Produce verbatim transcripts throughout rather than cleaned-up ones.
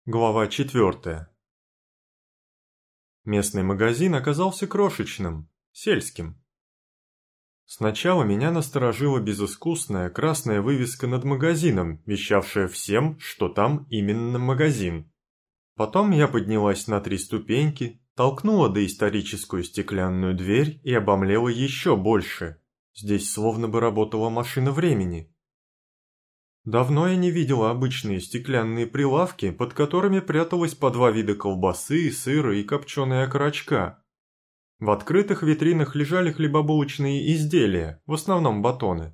Глава четвертая. Местный магазин оказался крошечным, сельским. Сначала меня насторожила безыскусная красная вывеска над магазином, вещавшая всем, что там именно магазин. Потом я поднялась на три ступеньки, толкнула доисторическую стеклянную дверь и обомлела еще больше. Здесь словно бы работала машина времени. Давно я не видела обычные стеклянные прилавки, под которыми пряталось по два вида колбасы, сыра и копченые окорочка. В открытых витринах лежали хлебобулочные изделия, в основном батоны.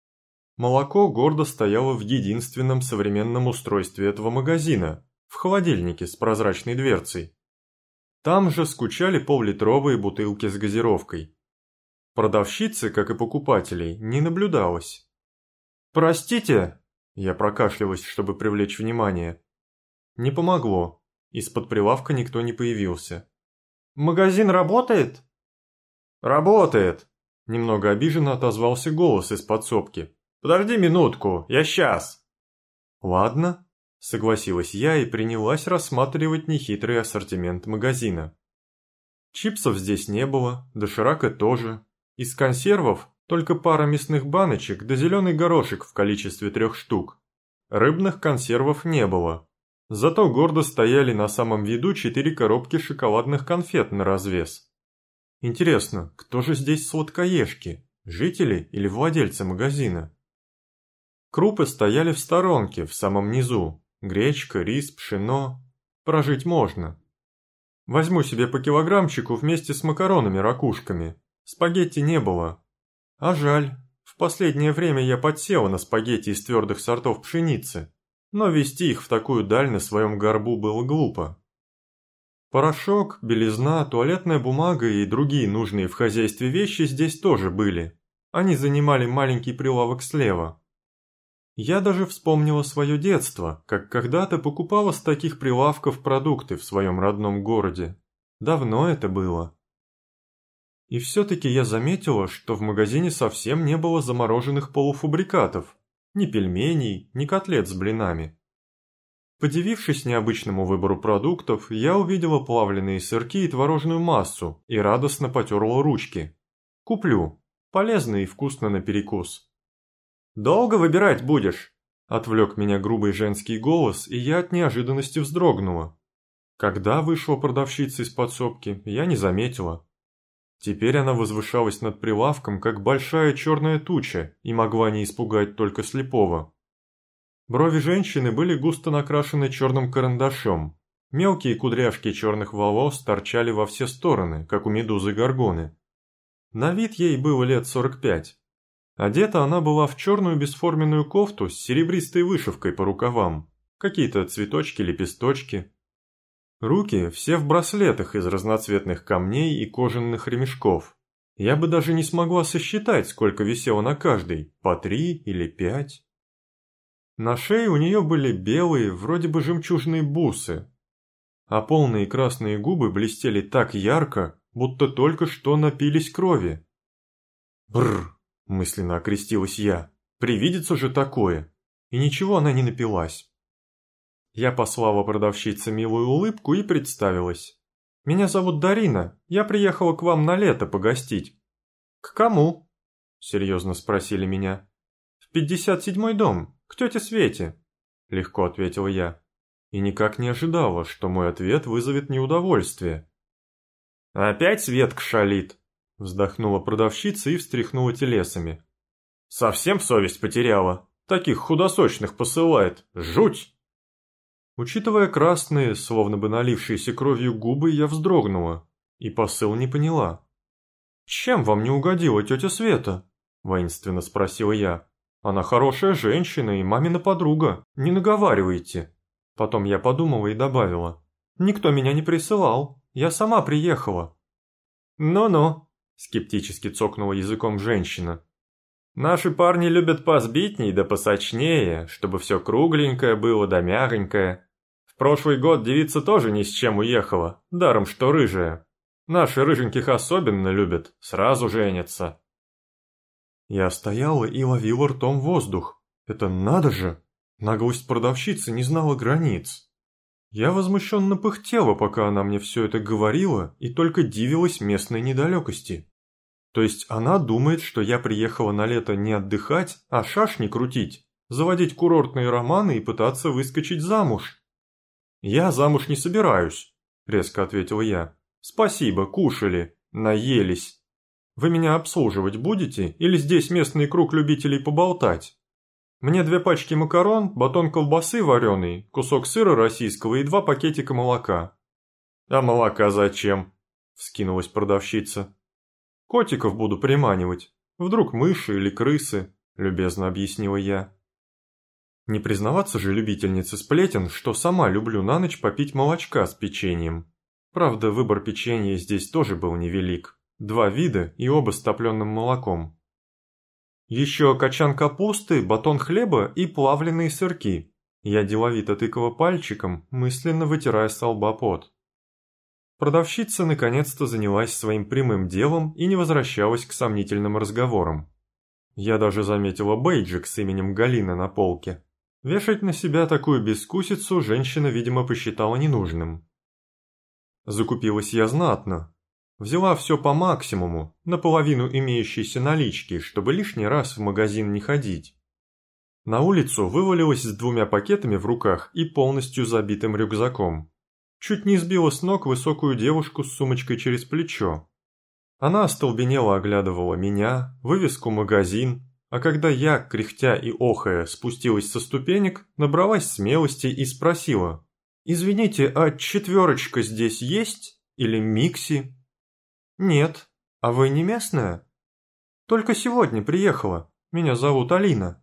Молоко гордо стояло в единственном современном устройстве этого магазина, в холодильнике с прозрачной дверцей. Там же скучали поллитровые бутылки с газировкой. Продавщицы, как и покупателей, не наблюдалось. «Простите!» Я прокашлялась, чтобы привлечь внимание. Не помогло. Из-под прилавка никто не появился. «Магазин работает?» «Работает!» Немного обиженно отозвался голос из подсобки. «Подожди минутку, я сейчас!» «Ладно», согласилась я и принялась рассматривать нехитрый ассортимент магазина. Чипсов здесь не было, доширака тоже. Из консервов только пара мясных баночек да зеленый горошек в количестве трех штук. Рыбных консервов не было. Зато гордо стояли на самом виду четыре коробки шоколадных конфет на развес. Интересно, кто же здесь сладкоежки? Жители или владельцы магазина? Крупы стояли в сторонке, в самом низу. Гречка, рис, пшено. Прожить можно. Возьму себе по килограммчику вместе с макаронами-ракушками. Спагетти не было. А жаль, в последнее время я подсела на спагетти из твердых сортов пшеницы, но везти их в такую даль на своем горбу было глупо. Порошок, белизна, туалетная бумага и другие нужные в хозяйстве вещи здесь тоже были. Они занимали маленький прилавок слева. Я даже вспомнила свое детство, как когда-то покупала с таких прилавков продукты в своем родном городе. Давно это было. И все-таки я заметила, что в магазине совсем не было замороженных полуфабрикатов, ни пельменей, ни котлет с блинами. Подивившись необычному выбору продуктов, я увидела плавленые сырки и творожную массу и радостно потерла ручки. Куплю. Полезно и вкусно на перекус. «Долго выбирать будешь?» – отвлек меня грубый женский голос, и я от неожиданности вздрогнула. Когда вышла продавщица из подсобки, я не заметила. Теперь она возвышалась над прилавком, как большая черная туча, и могла не испугать только слепого. Брови женщины были густо накрашены черным карандашом. Мелкие кудряшки черных волос торчали во все стороны, как у медузы Горгоны. На вид ей было лет сорок пять. Одета она была в черную бесформенную кофту с серебристой вышивкой по рукавам, какие-то цветочки-лепесточки. Руки все в браслетах из разноцветных камней и кожаных ремешков. Я бы даже не смогла сосчитать, сколько висело на каждой, по три или пять. На шее у нее были белые, вроде бы жемчужные бусы, а полные красные губы блестели так ярко, будто только что напились крови. «Бррр!» – мысленно окрестилась я. «Привидится же такое!» И ничего она не напилась. Я послала продавщице милую улыбку и представилась. «Меня зовут Дарина, я приехала к вам на лето погостить». «К кому?» – серьезно спросили меня. «В пятьдесят седьмой дом, к тете Свете», – легко ответила я. И никак не ожидала, что мой ответ вызовет неудовольствие. «Опять Светка шалит», – вздохнула продавщица и встряхнула телесами. «Совсем совесть потеряла, таких худосочных посылает, жуть!» Учитывая красные, словно бы налившиеся кровью губы, я вздрогнула и посыл не поняла. «Чем вам не угодила тетя Света?» – воинственно спросила я. «Она хорошая женщина и мамина подруга, не наговаривайте». Потом я подумала и добавила. «Никто меня не присылал, я сама приехала». «Ну-ну», – скептически цокнула языком женщина. «Наши парни любят посбитней да посочнее, чтобы все кругленькое было да мягонькое. В прошлый год девица тоже ни с чем уехала, даром что рыжая. Наши рыженьких особенно любят, сразу женятся». Я стояла и ловила ртом воздух. Это надо же! Наглость продавщицы не знала границ. Я возмущенно пыхтела, пока она мне все это говорила, и только дивилась местной недалекости. То есть она думает, что я приехала на лето не отдыхать, а шашни крутить, заводить курортные романы и пытаться выскочить замуж. «Я замуж не собираюсь», — резко ответила я. «Спасибо, кушали, наелись. Вы меня обслуживать будете или здесь местный круг любителей поболтать? Мне две пачки макарон, батон колбасы вареной, кусок сыра российского и два пакетика молока». «А молока зачем?» — вскинулась продавщица. «Котиков буду приманивать. Вдруг мыши или крысы», — любезно объяснила я. Не признаваться же любительнице сплетен, что сама люблю на ночь попить молочка с печеньем. Правда, выбор печенья здесь тоже был невелик. Два вида и оба с топленым молоком. Еще качан капусты, батон хлеба и плавленые сырки. Я деловито тыкала пальчиком, мысленно вытирая со лба пот. Продавщица наконец-то занялась своим прямым делом и не возвращалась к сомнительным разговорам. Я даже заметила бейджик с именем Галина на полке. Вешать на себя такую бескусицу женщина, видимо, посчитала ненужным. Закупилась я знатно. Взяла все по максимуму, наполовину имеющейся налички, чтобы лишний раз в магазин не ходить. На улицу вывалилась с двумя пакетами в руках и полностью забитым рюкзаком. Чуть не сбила с ног высокую девушку с сумочкой через плечо. Она остолбенело оглядывала меня, вывеску «магазин», а когда я, кряхтя и охая, спустилась со ступенек, набралась смелости и спросила: «Извините, а четверочка здесь есть? Или микси?» «Нет. А вы не местная?» «Только сегодня приехала. Меня зовут Алина».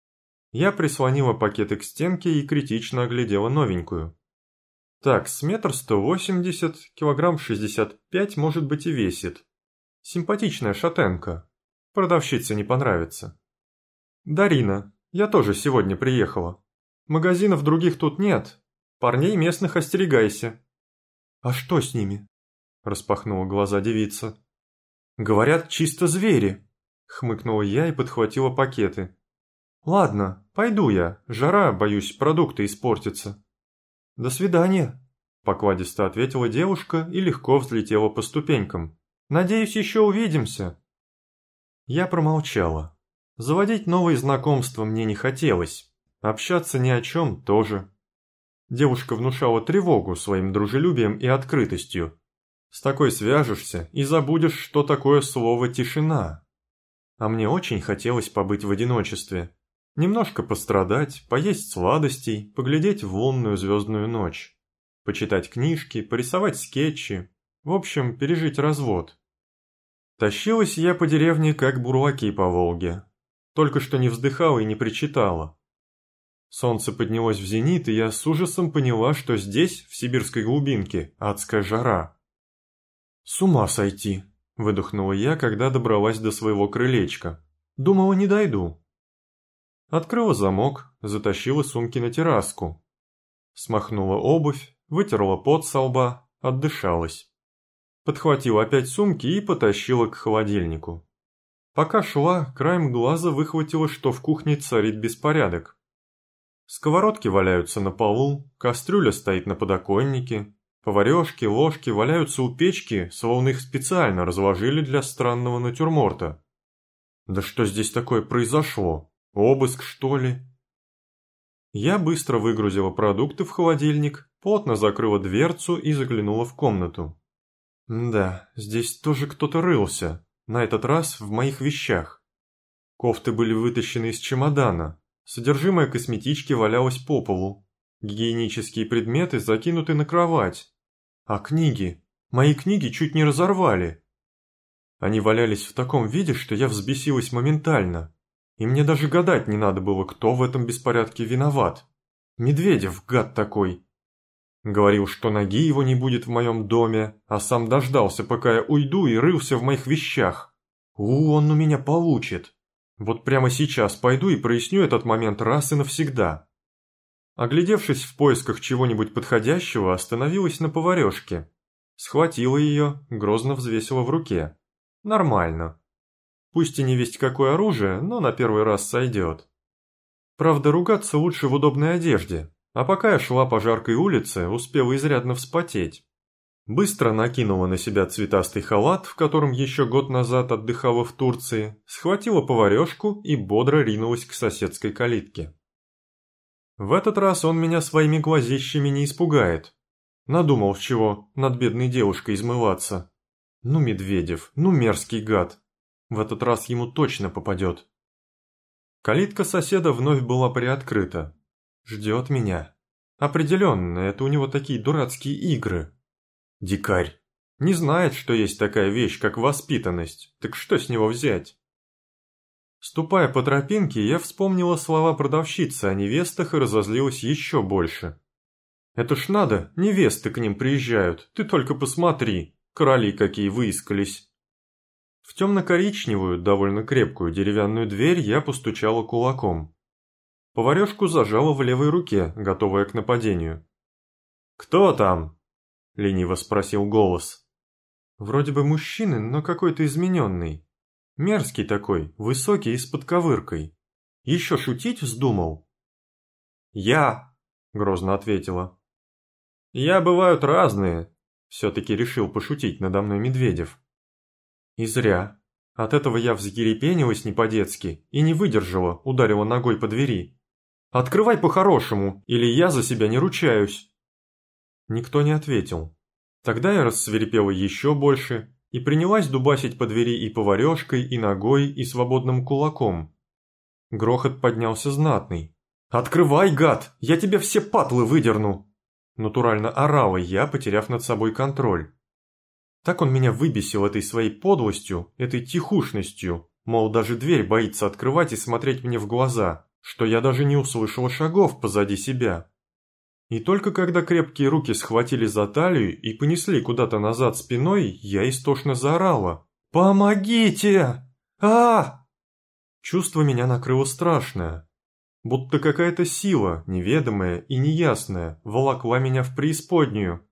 Я прислонила пакеты к стенке и критично оглядела новенькую. Так, с метр сто восемьдесят, килограмм шестьдесят пять, может быть, и весит. Симпатичная шатенка. Продавщице не понравится. «Дарина, я тоже сегодня приехала. Магазинов других тут нет. Парней местных остерегайся». «А что с ними?» – распахнула глаза девица. «Говорят, чисто звери», – хмыкнула я и подхватила пакеты. «Ладно, пойду я. Жара, боюсь, продукты испортятся». «До свидания», – покладисто ответила девушка и легко взлетела по ступенькам. «Надеюсь, еще увидимся». Я промолчала. Заводить новые знакомства мне не хотелось. Общаться ни о чем тоже. Девушка внушала тревогу своим дружелюбием и открытостью. С такой свяжешься и забудешь, что такое слово «тишина». А мне очень хотелось побыть в одиночестве. Немножко пострадать, поесть сладостей, поглядеть в лунную звездную ночь. Почитать книжки, порисовать скетчи. В общем, пережить развод. Тащилась я по деревне, как бурлаки по Волге. Только что не вздыхала и не причитала. Солнце поднялось в зенит, и я с ужасом поняла, что здесь, в сибирской глубинке, адская жара. «С ума сойти!» – выдохнула я, когда добралась до своего крылечка. Думала, не дойду. Открыла замок, затащила сумки на терраску. Смахнула обувь, вытерла пот со лба, отдышалась. Подхватила опять сумки и потащила к холодильнику. Пока шла, краем глаза выхватила, что в кухне царит беспорядок. Сковородки валяются на полу, кастрюля стоит на подоконнике, поварешки, ложки валяются у печки, словно их специально разложили для странного натюрморта. Да что здесь такое произошло? Обыск, что ли? Я быстро выгрузила продукты в холодильник, плотно закрыла дверцу и заглянула в комнату. Да, здесь тоже кто-то рылся, на этот раз в моих вещах. Кофты были вытащены из чемодана, содержимое косметички валялось по полу, гигиенические предметы закинуты на кровать. А книги? Мои книги чуть не разорвали. Они валялись в таком виде, что я взбесилась моментально. И мне даже гадать не надо было, кто в этом беспорядке виноват. Медведев, гад такой. Говорил, что ноги его не будет в моем доме, а сам дождался, пока я уйду, и рылся в моих вещах. У, он у меня получит. Вот прямо сейчас пойду и проясню этот момент раз и навсегда. Оглядевшись в поисках чего-нибудь подходящего, остановилась на поварешке. Схватила ее, грозно взвесила в руке. Нормально. Пусть и не весть какое оружие, но на первый раз сойдет. Правда, ругаться лучше в удобной одежде. А пока я шла по жаркой улице, успела изрядно вспотеть. Быстро накинула на себя цветастый халат, в котором еще год назад отдыхала в Турции, схватила поварешку и бодро ринулась к соседской калитке. В этот раз он меня своими глазищами не испугает. Надумал чего над бедной девушкой измываться. Ну, Медведев, ну мерзкий гад. В этот раз ему точно попадет. Калитка соседа вновь была приоткрыта. Ждет меня. Определенно, это у него такие дурацкие игры. Дикарь. Не знает, что есть такая вещь, как воспитанность. Так что с него взять? Ступая по тропинке, я вспомнила слова продавщицы о невестах и разозлилась еще больше. Это ж надо, невесты к ним приезжают, ты только посмотри, короли какие выискались. В темно-коричневую, довольно крепкую деревянную дверь я постучала кулаком. Поварешку зажала в левой руке, готовая к нападению. «Кто там?» — лениво спросил голос. Вроде бы мужчины, но какой-то измененный. Мерзкий такой, высокий и с подковыркой. Еще шутить вздумал? «Я!» — грозно ответила. «Я бывают разные», — все-таки решил пошутить надо мной Медведев. И зря. От этого я взъерепенилась не по-детски и не выдержала, ударила ногой по двери. «Открывай по-хорошему, или я за себя не ручаюсь!» Никто не ответил. Тогда я рассвирепела еще больше и принялась дубасить по двери и поварешкой, и ногой, и свободным кулаком. Грохот поднялся знатный. «Открывай, гад! Я тебе все патлы выдерну!» Натурально орала я, потеряв над собой контроль. Так он меня выбесил этой своей подлостью, этой тихушностью, мол, даже дверь боится открывать и смотреть мне в глаза, что я даже не услышала шагов позади себя. И только когда крепкие руки схватили за талию и понесли куда-то назад спиной, я истошно заорала. «Помогите! а Чувство меня накрыло страшное. Будто какая-то сила, неведомая и неясная, волокла меня в преисподнюю.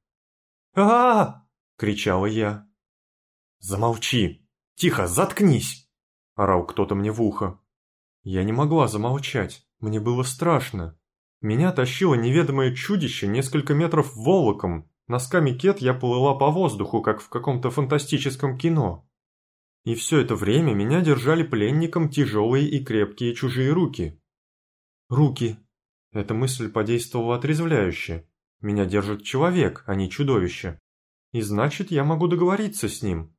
а кричала я. «Замолчи! Тихо, заткнись!» – орал кто-то мне в ухо. Я не могла замолчать, мне было страшно. Меня тащило неведомое чудище несколько метров волоком, носками кет я плыла по воздуху, как в каком-то фантастическом кино. И все это время меня держали пленником тяжелые и крепкие чужие руки. Руки. Эта мысль подействовала отрезвляюще. Меня держит человек, а не чудовище. И значит, я могу договориться с ним.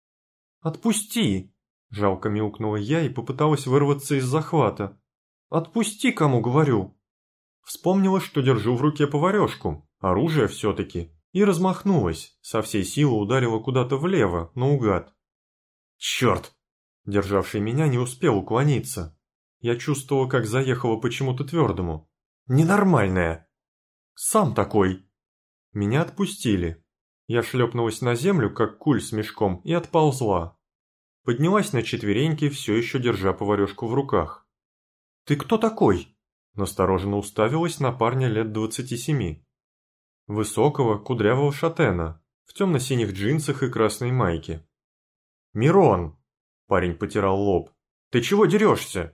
«Отпусти!» – жалко мяукнула я и попыталась вырваться из захвата. «Отпусти, кому говорю!» Вспомнила, что держу в руке поварешку, оружие все-таки, и размахнулась, со всей силы ударила куда-то влево, наугад. «Черт!» Державший меня не успел уклониться. Я чувствовала, как заехала почему-то твердому. «Ненормальная!» «Сам такой!» Меня отпустили. Я шлепнулась на землю, как куль с мешком, и отползла. Поднялась на четвереньки, все еще держа поварешку в руках. «Ты кто такой?» Настороженно уставилась на парня лет двадцати семи. Высокого, кудрявого шатена, в темно-синих джинсах и красной майке. «Мирон!» – парень потирал лоб. «Ты чего дерешься?»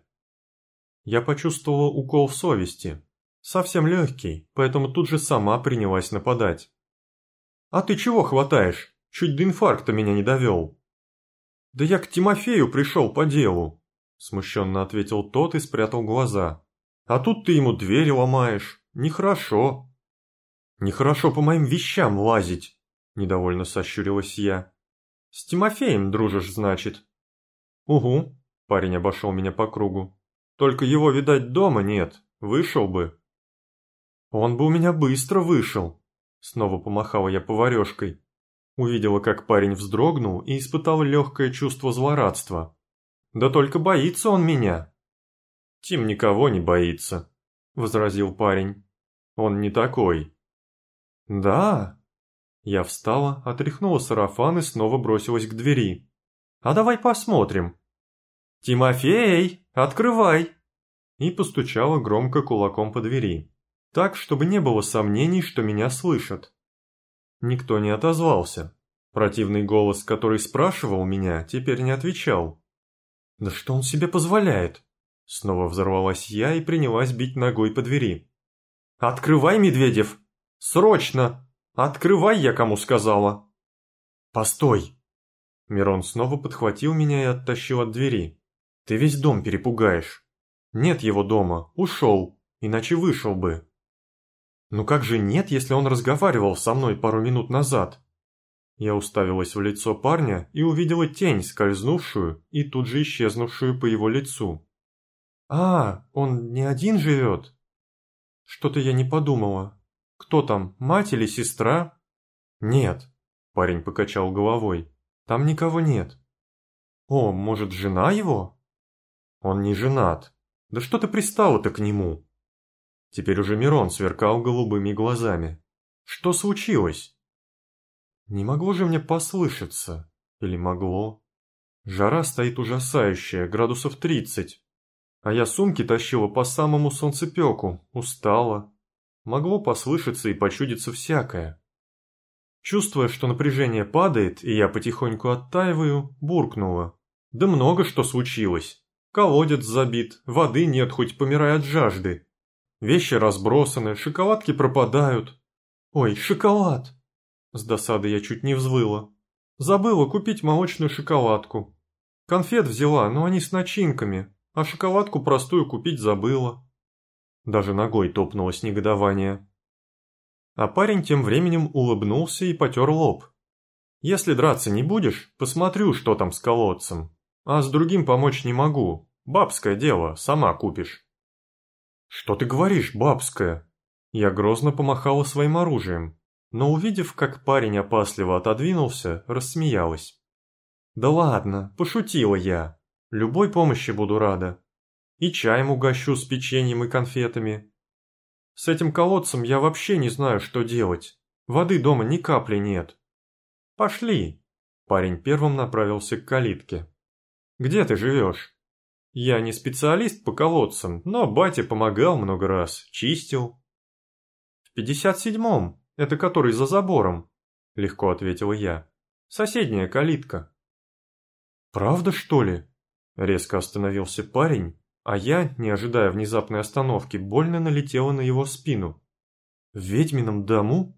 Я почувствовала укол в совести. Совсем легкий, поэтому тут же сама принялась нападать. «А ты чего хватаешь? Чуть до инфаркта меня не довел». «Да я к Тимофею пришел по делу», – смущенно ответил тот и спрятал глаза. «А тут ты ему двери ломаешь. Нехорошо». «Нехорошо по моим вещам лазить», – недовольно сощурилась я. «С Тимофеем дружишь, значит?» «Угу», – парень обошел меня по кругу. «Только его, видать, дома нет. Вышел бы». «Он бы у меня быстро вышел», – снова помахала я поварешкой. Увидела, как парень вздрогнул и испытал легкое чувство злорадства. «Да только боится он меня». «Тим никого не боится», – возразил парень. «Он не такой». «Да?» Я встала, отряхнула сарафан и снова бросилась к двери. «А давай посмотрим». «Тимофей, открывай!» И постучала громко кулаком по двери, так, чтобы не было сомнений, что меня слышат. Никто не отозвался. Противный голос, который спрашивал меня, теперь не отвечал. «Да что он себе позволяет?» Снова взорвалась я и принялась бить ногой по двери. «Открывай, Медведев! Срочно! Открывай, я кому сказала!» «Постой!» Мирон снова подхватил меня и оттащил от двери. «Ты весь дом перепугаешь. Нет его дома, ушел, иначе вышел бы». «Ну как же нет, если он разговаривал со мной пару минут назад?» Я уставилась в лицо парня и увидела тень, скользнувшую и тут же исчезнувшую по его лицу. «А, он не один живет?» «Что-то я не подумала. Кто там, мать или сестра?» «Нет», – парень покачал головой, – «там никого нет». «О, может, жена его?» «Он не женат. Да что ты пристала-то к нему?» Теперь уже Мирон сверкал голубыми глазами. «Что случилось?» Не могло же мне послышаться. Или могло? Жара стоит ужасающая, градусов тридцать. А я сумки тащила по самому солнцепеку, устала. Могло послышаться и почудиться всякое. Чувствуя, что напряжение падает, и я потихоньку оттаиваю, буркнула. Да много что случилось. Колодец забит, воды нет, хоть помирай от жажды. Вещи разбросаны, шоколадки пропадают. Ой, шоколад! С досады я чуть не взвыла. Забыла купить молочную шоколадку. Конфет взяла, но они с начинками, а шоколадку простую купить забыла. Даже ногой топнуло с негодования. А парень тем временем улыбнулся и потер лоб. «Если драться не будешь, посмотрю, что там с колодцем. А с другим помочь не могу. Бабское дело, сама купишь». «Что ты говоришь, бабское?» Я грозно помахала своим оружием, но увидев, как парень опасливо отодвинулся, рассмеялась. «Да ладно, пошутила я. Любой помощи буду рада. И чаем угощу с печеньем и конфетами. С этим колодцем я вообще не знаю, что делать. Воды дома ни капли нет. Пошли!» Парень первым направился к калитке. «Где ты живешь?» «Я не специалист по колодцам, но батя помогал много раз, чистил». «В пятьдесят седьмом, это который за забором», — легко ответила я. «Соседняя калитка». «Правда, что ли?» Резко остановился парень, а я, не ожидая внезапной остановки, больно налетела на его спину. «В ведьмином дому?»